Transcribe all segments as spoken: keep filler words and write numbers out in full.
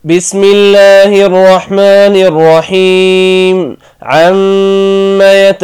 بسم الله الرحمن الرحيم. عم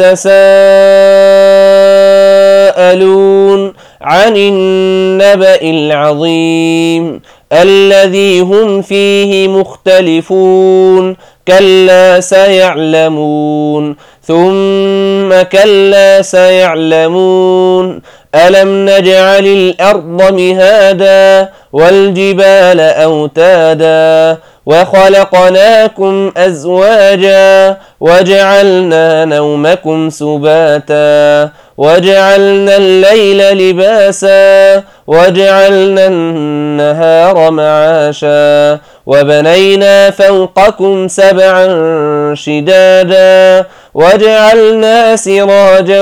يتساءلون عن النبأ العظيم الذي هم فيه مختلفون كلا سيعلمون ثم كلا سيعلمون ألم نجعل الأرض مهادا والجبال أوتادا وخلقناكم أزواجا وجعلنا نومكم سباتا وجعلنا الليل لباسا وجعلنا النهار معاشا وبنينا فوقكم سبعا شدادا وجعلنا سراجا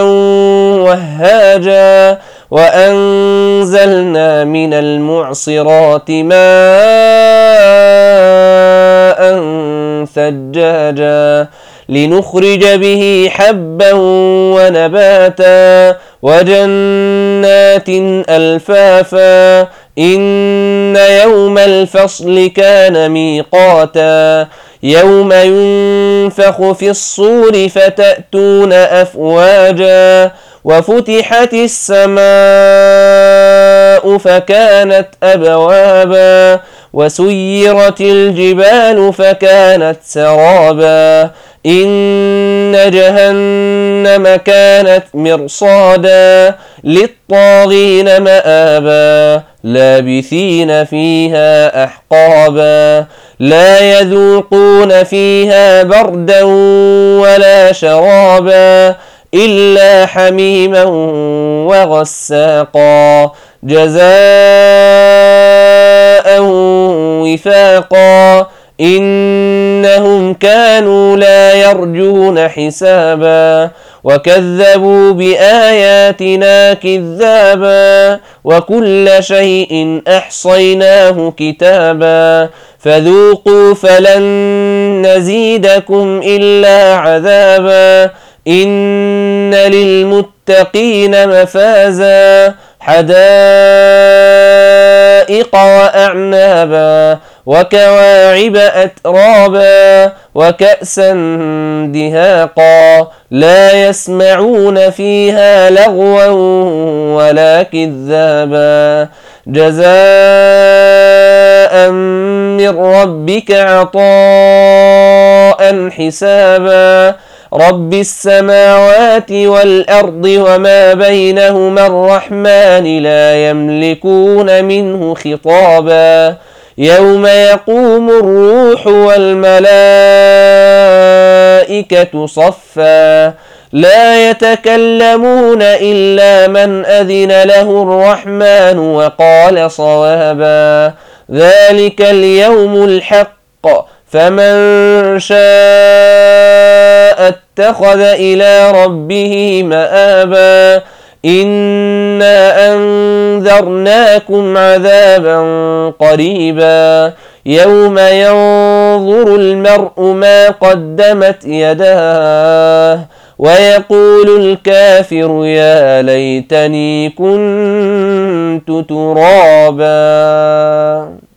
وهاجا وأنزلنا من المعصرات ماء ثجاجا لنخرج به حبا ونباتا وجنات ألفافا إن يوم الفصل كان ميقاتا يوم ينفخ في الصور فتأتون أفواجا وفتحت السماء فكانت أبوابا وسيرت الجبال فكانت سرابا إن جهنم كانت مرصادا للطاغين مآبا لابثين فيها أحقابا لا يذوقون فيها بردا ولا شرابا إلا حميما وغساقا جزاء وفاقا إنهم كانوا لا يرجون حسابا وكذبوا بآياتنا كذابا وكل شيء أحصيناه كتابا فذوقوا فلن نزيدكم إلا عذابا إن للمتقين مفازا حدائق وأعنابا وكواعب أترابا وكأسا دهاقا لا يسمعون فيها لغوا ولا كذابا جزاء من ربك عطاء حسابا رب السماوات والأرض وما بينهما الرحمن لا يملكون منه خطابا يوم يقوم الروح والملائكة صفا لا يتكلمون إلا من أذن له الرحمن وقال صوابا ذلك اليوم الحق فمن شاء اتخذ إلى ربه مآبا إنا أنذرناكم عذابا قريبا يوم ينظر المرء ما قدمت يداه ويقول الكافر يا ليتني كنت ترابا.